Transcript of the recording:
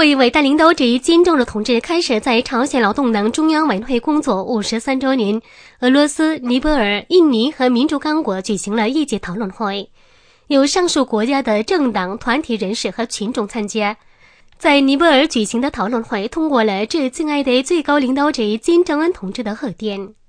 为伟大领导者金正日同志开始在朝鲜劳动党中央委员会工作53周年，俄罗斯、尼泊尔、印尼和民主刚果举行了一节讨论会，有上述国家的政党、团体人士和群众参加。在尼泊尔举行的讨论会通过了致敬爱的最高领导者金正恩同志的贺电。